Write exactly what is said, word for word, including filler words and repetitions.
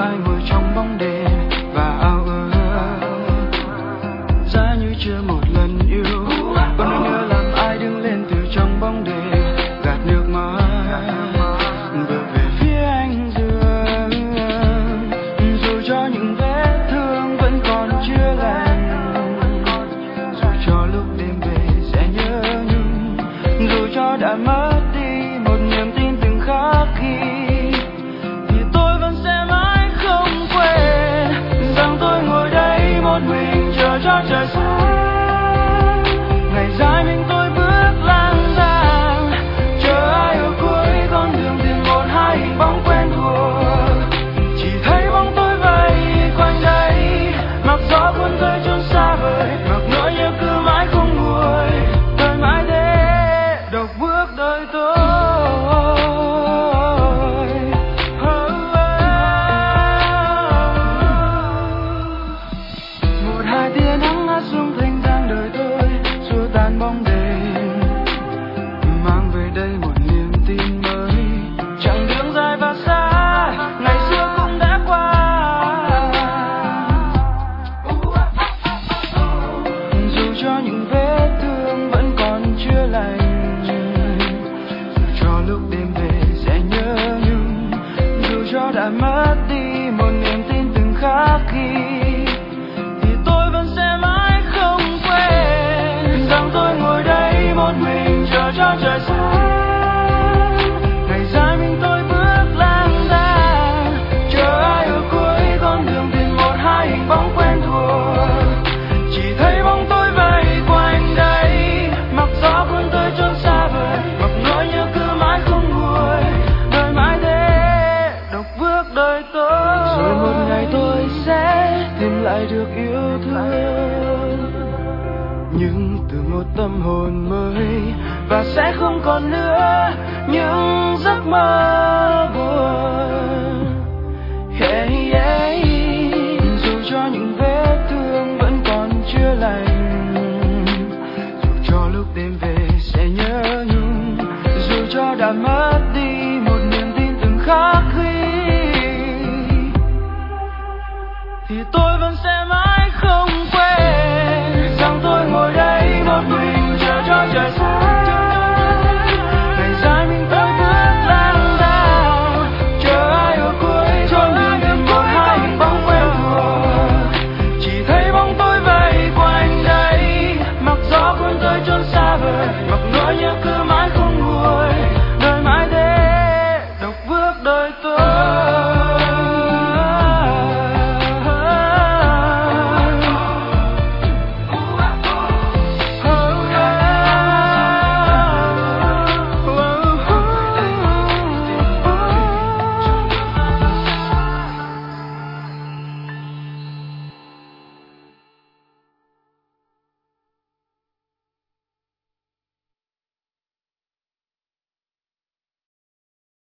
mãi ngồi trong bóng đêm và ao ước giá như chưa một lần yêu. Còn nỗi nhớ làm ai đứng lên từ trong bóng đêm gạt nước mắt bước về phía anh dương, dù cho những vết thương vẫn còn chưa lành, dù cho lúc đêm về sẽ nhớ nhung, dù cho đã mất đi một niềm tin từng khắc ghi, thì tôi vẫn sẽ mãi không quên rằng tôi ngồi đây một mình chờ cho trời sáng. Ngày dài mình tôi bước lang thang chờ ai ở cuối con đường tìm một hai hình bóng quen thuộc, chỉ thấy bóng tôi vây quanh đây, mặc gió cuốn tôi chốn xa vời, mặc nỗi nhớ cứ mãi không nguôi, tôi mãi thế độc bước đời tôi. Một hai tia nắng ngã xuống thanh thang đời tôi, xua tan bóng đêm, mang về đây một niềm tin mới. Chặng đường dài và xa ngày xưa cũng đã qua, dù cho những vết thương vẫn còn chưa lành, dù cho lúc đêm về sẽ nhớ nhung, dù cho đã mất đi một niềm tin từng khắc ghi, thì tôi vẫn sẽ mãi không quên rằng tôi ngồi đây một mình chờ cho trời sáng. Ngày dài mình tôi bước lang thang chờ ai ở cuối con đường tìm một hai hình bóng quen thuộc, chỉ thấy bóng tôi vây quanh đây, mặc gió cuốn tôi chốn xa vời, mặc nỗi nhớ cứ mãi không nguôi, đời mãi thế độc bước đời tôi. Rồi một ngày tôi sẽ tìm lại được yêu thương, nhưng từ một tâm hồn mới, và sẽ không còn nữa những giấc mơ buồn. Hey, yeah. Dù cho những